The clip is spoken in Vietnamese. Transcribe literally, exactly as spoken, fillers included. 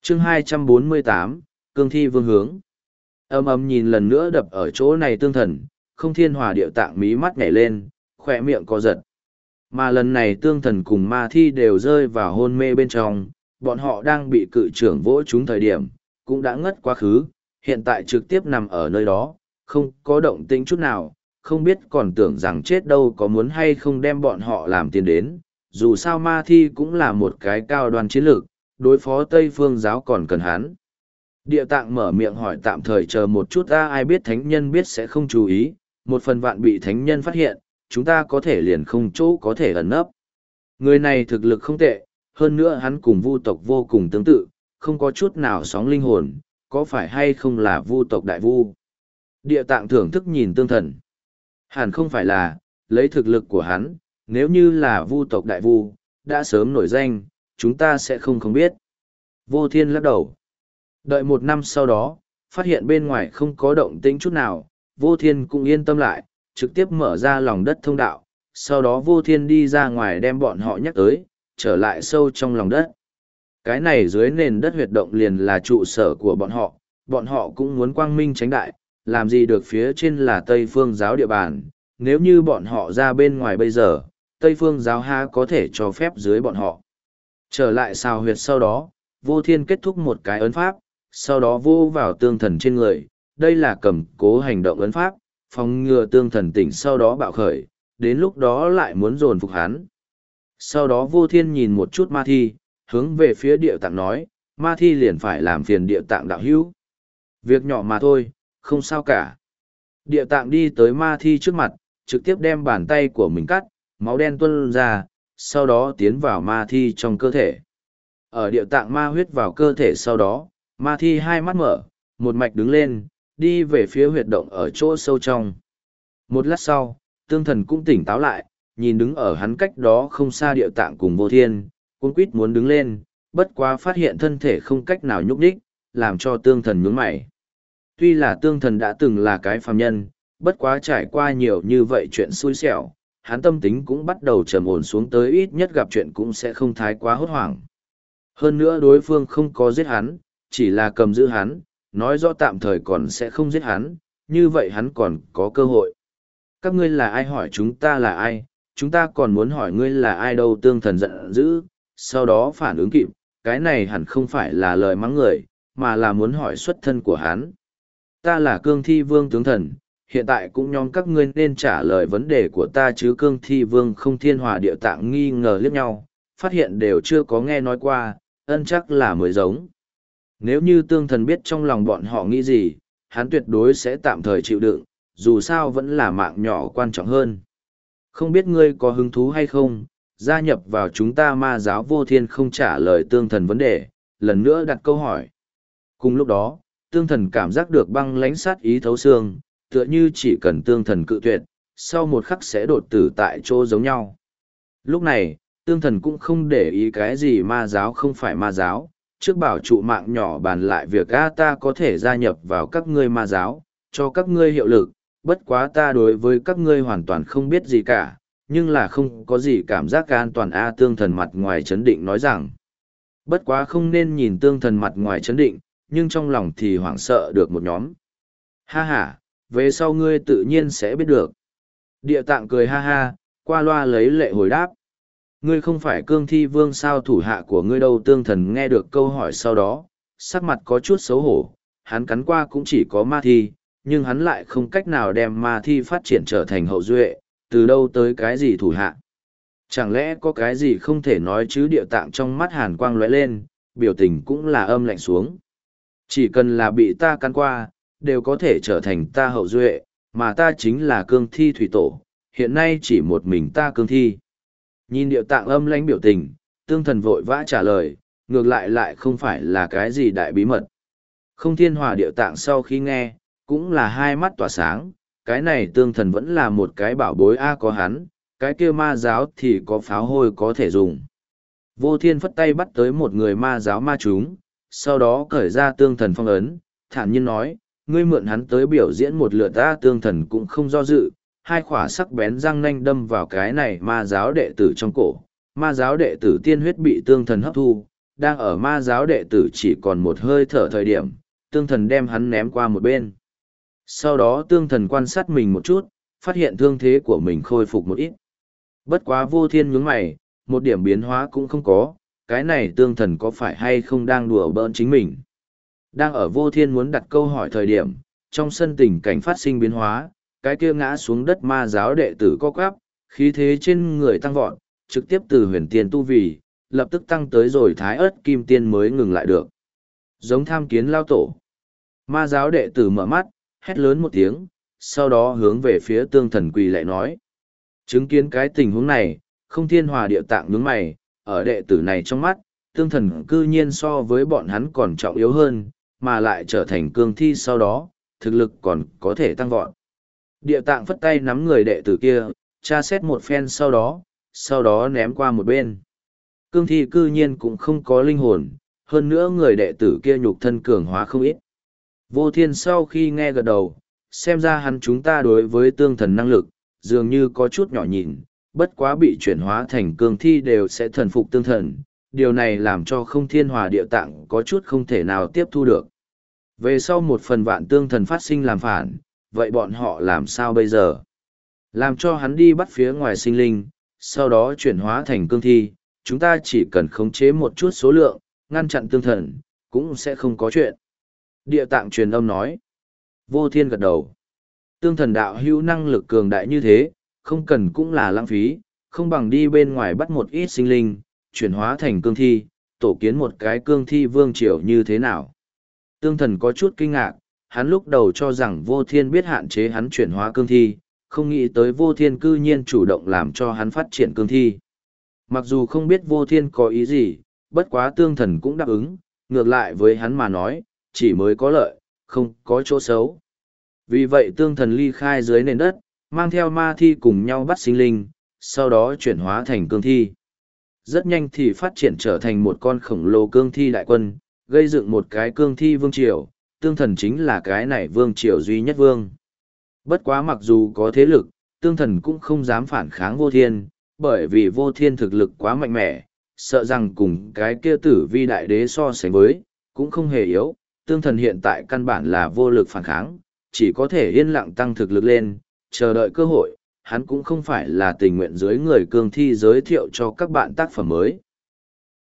chương hai trăm bốn mươi tám, Cương Thi Vương Hướng. Âm âm nhìn lần nữa đập ở chỗ này tương thần, không thiên hòa điệu tạng mí mắt nhảy lên, khỏe miệng co giật. Mà lần này tương thần cùng ma thi đều rơi vào hôn mê bên trong, bọn họ đang bị cự trưởng vỗ trúng thời điểm, cũng đã ngất quá khứ, hiện tại trực tiếp nằm ở nơi đó, không có động tĩnh chút nào, không biết còn tưởng rằng chết đâu có muốn hay không đem bọn họ làm tiền đến, dù sao ma thi cũng là một cái cao đoàn chiến lược, đối phó Tây Phương giáo còn cần hắn. Địa tạng mở miệng hỏi tạm thời chờ một chút ta ai biết thánh nhân biết sẽ không chú ý, một phần vạn bị thánh nhân phát hiện, chúng ta có thể liền không chỗ có thể ẩn nấp. Người này thực lực không tệ, hơn nữa hắn cùng vu tộc vô cùng tương tự, không có chút nào sóng linh hồn, có phải hay không là vu tộc đại vu? Địa tạng thưởng thức nhìn tương thần. Hẳn không phải là, lấy thực lực của hắn, nếu như là vu tộc đại vu, đã sớm nổi danh, chúng ta sẽ không không biết. Vô Thiên lắc đầu. Đợi một năm sau đó, phát hiện bên ngoài không có động tĩnh chút nào, Vô Thiên cũng yên tâm lại, trực tiếp mở ra lòng đất thông đạo, sau đó Vô Thiên đi ra ngoài đem bọn họ nhắc tới, trở lại sâu trong lòng đất. Cái này dưới nền đất huyệt động liền là trụ sở của bọn họ, bọn họ cũng muốn quang minh tránh đại, làm gì được phía trên là Tây Phương giáo địa bàn, nếu như bọn họ ra bên ngoài bây giờ, Tây Phương giáo ha có thể cho phép dưới bọn họ. Trở lại xào huyệt sau đó, Vô Thiên kết thúc một cái ấn pháp, sau đó vô vào tương thần trên người, đây là cầm cố hành động ấn pháp, phòng ngừa tương thần tỉnh sau đó bạo khởi, đến lúc đó lại muốn dồn phục hắn. Sau đó Vô Thiên nhìn một chút ma thi, hướng về phía địa tạng nói, ma thi liền phải làm phiền địa tạng đạo hữu. Việc nhỏ mà thôi, không sao cả. Địa tạng đi tới ma thi trước mặt, trực tiếp đem bàn tay của mình cắt, máu đen tuôn ra, sau đó tiến vào ma thi trong cơ thể. Ở địa tạng ma huyết vào cơ thể sau đó, ma thi hai mắt mở, một mạch đứng lên, đi về phía huyệt động ở chỗ sâu trong. Một lát sau, tương thần cũng tỉnh táo lại, nhìn đứng ở hắn cách đó không xa địa tạng cùng Vô Thiên, cuống quýt muốn đứng lên, bất quá phát hiện thân thể không cách nào nhúc nhích, làm cho tương thần nhướng mày. Tuy là tương thần đã từng là cái phàm nhân, bất quá trải qua nhiều như vậy chuyện xui xẻo, hắn tâm tính cũng bắt đầu trầm ổn xuống tới, ít nhất gặp chuyện cũng sẽ không thái quá hốt hoảng. Hơn nữa đối phương không có giết hắn, chỉ là cầm giữ hắn, nói rõ tạm thời còn sẽ không giết hắn, như vậy hắn còn có cơ hội. Các ngươi là ai hỏi chúng ta là ai, chúng ta còn muốn hỏi ngươi là ai đâu, tương thần giận dữ, sau đó phản ứng kịp, cái này hẳn không phải là lời mắng người, mà là muốn hỏi xuất thân của hắn. Ta là Cương Thi Vương tướng thần, hiện tại cũng nhóm các ngươi nên trả lời vấn đề của ta chứ. Cương Thi Vương không thiên hòa địa tạng nghi ngờ liếc nhau, phát hiện đều chưa có nghe nói qua, ân chắc là mới giống. Nếu như tương thần biết trong lòng bọn họ nghĩ gì, hắn tuyệt đối sẽ tạm thời chịu đựng, dù sao vẫn là mạng nhỏ quan trọng hơn. Không biết ngươi có hứng thú hay không, gia nhập vào chúng ta ma giáo. Vô Thiên không trả lời tương thần vấn đề, lần nữa đặt câu hỏi. Cùng lúc đó, tương thần cảm giác được băng lãnh sát ý thấu xương, tựa như chỉ cần tương thần cự tuyệt, sau một khắc sẽ đột tử tại chỗ giống nhau. Lúc này, tương thần cũng không để ý cái gì ma giáo không phải ma giáo, trước bảo trụ mạng nhỏ bàn lại việc a ta có thể gia nhập vào các ngươi ma giáo, cho các ngươi hiệu lực, bất quá ta đối với các ngươi hoàn toàn không biết gì cả, nhưng là không có gì cảm giác an toàn a. Tương thần mặt ngoài chấn định nói rằng, bất quá không nên nhìn tương thần mặt ngoài chấn định, nhưng trong lòng thì hoảng sợ được một nhóm. Ha ha, về sau ngươi tự nhiên sẽ biết được. Địa tạng cười ha ha, qua loa lấy lệ hồi đáp. Ngươi không phải Cương Thi Vương sao, thủ hạ của ngươi đâu? Tương thần nghe được câu hỏi sau đó, sắc mặt có chút xấu hổ, hắn cắn qua cũng chỉ có ma thi, nhưng hắn lại không cách nào đem ma thi phát triển trở thành hậu duệ, từ đâu tới cái gì thủ hạ. Chẳng lẽ có cái gì không thể nói chứ? Địa tạng trong mắt hàn quang lóe lên, biểu tình cũng là âm lạnh xuống. Chỉ cần là bị ta cắn qua, đều có thể trở thành ta hậu duệ, mà ta chính là Cương Thi thủy tổ, hiện nay chỉ một mình ta Cương Thi. Nhìn địa tạng âm lãnh biểu tình, tương thần vội vã trả lời, ngược lại lại không phải là cái gì đại bí mật. Không thiên hòa địa tạng sau khi nghe, cũng là hai mắt tỏa sáng, cái này tương thần vẫn là một cái bảo bối a, có hắn, cái kia ma giáo thì có pháo hôi có thể dùng. Vô Thiên phất tay bắt tới một người ma giáo ma chúng, sau đó cởi ra tương thần phong ấn, thản nhiên nói, ngươi mượn hắn tới biểu diễn một lượt ta. Tương thần cũng không do dự, hai khỏa sắc bén răng nanh đâm vào cái này ma giáo đệ tử trong cổ, ma giáo đệ tử tiên huyết bị tương thần hấp thu, đang ở ma giáo đệ tử chỉ còn một hơi thở thời điểm, tương thần đem hắn ném qua một bên. Sau đó tương thần quan sát mình một chút, phát hiện thương thế của mình khôi phục một ít. Bất quá Vô Thiên nhướng mày, một điểm biến hóa cũng không có, cái này tương thần có phải hay không đang đùa bỡn chính mình. Đang ở Vô Thiên muốn đặt câu hỏi thời điểm, trong sân tình cảnh phát sinh biến hóa, cái kia ngã xuống đất ma giáo đệ tử co quắp, khí thế trên người tăng vọt, trực tiếp từ huyền tiên tu vì, lập tức tăng tới rồi thái ớt kim tiên mới ngừng lại được. Giống tham kiến lao tổ. Ma giáo đệ tử mở mắt, hét lớn một tiếng, sau đó hướng về phía tương thần quỳ lại nói. Chứng kiến cái tình huống này, không thiên hòa địa tạng nhướng mày, ở đệ tử này trong mắt, tương thần cư nhiên so với bọn hắn còn trọng yếu hơn, mà lại trở thành cương thi sau đó, thực lực còn có thể tăng vọt. Địa tạng phất tay nắm người đệ tử kia, tra xét một phen sau đó, sau đó ném qua một bên. Cương thi cư nhiên cũng không có linh hồn, hơn nữa người đệ tử kia nhục thân cường hóa không ít. Vô Thiên sau khi nghe gật đầu, xem ra hắn chúng ta đối với tương thần năng lực, dường như có chút nhỏ nhìn, bất quá bị chuyển hóa thành cương thi đều sẽ thần phục tương thần. Điều này làm cho không thiên hòa địa tạng có chút không thể nào tiếp thu được. Về sau một phần vạn tương thần phát sinh làm phản, vậy bọn họ làm sao bây giờ? Làm cho hắn đi bắt phía ngoài sinh linh, sau đó chuyển hóa thành cương thi, chúng ta chỉ cần khống chế một chút số lượng, ngăn chặn tương thần, cũng sẽ không có chuyện. Địa tạng truyền âm nói. Vô Thiên gật đầu. Tương thần đạo hữu năng lực cường đại như thế, không cần cũng là lãng phí, không bằng đi bên ngoài bắt một ít sinh linh, chuyển hóa thành cương thi, tổ kiến một cái cương thi vương triều như thế nào. Tương thần có chút kinh ngạc, hắn lúc đầu cho rằng Vô Thiên biết hạn chế hắn chuyển hóa cương thi, không nghĩ tới Vô Thiên cư nhiên chủ động làm cho hắn phát triển cương thi. Mặc dù không biết Vô Thiên có ý gì, bất quá tương thần cũng đáp ứng, ngược lại với hắn mà nói, chỉ mới có lợi, không có chỗ xấu. Vì vậy tương thần ly khai dưới nền đất, mang theo ma thi cùng nhau bắt sinh linh, sau đó chuyển hóa thành cương thi. Rất nhanh thì phát triển trở thành một con khổng lồ cương thi đại quân, gây dựng một cái cương thi vương triều, tương thần chính là cái này vương triều duy nhất vương. Bất quá mặc dù có thế lực, tương thần cũng không dám phản kháng Vô Thiên, bởi vì Vô Thiên thực lực quá mạnh mẽ, sợ rằng cùng cái kia tử vi đại đế so sánh với, cũng không hề yếu, tương thần hiện tại căn bản là vô lực phản kháng, chỉ có thể yên lặng tăng thực lực lên, chờ đợi cơ hội, hắn cũng không phải là tình nguyện dưới người cương thi giới thiệu cho các bạn tác phẩm mới.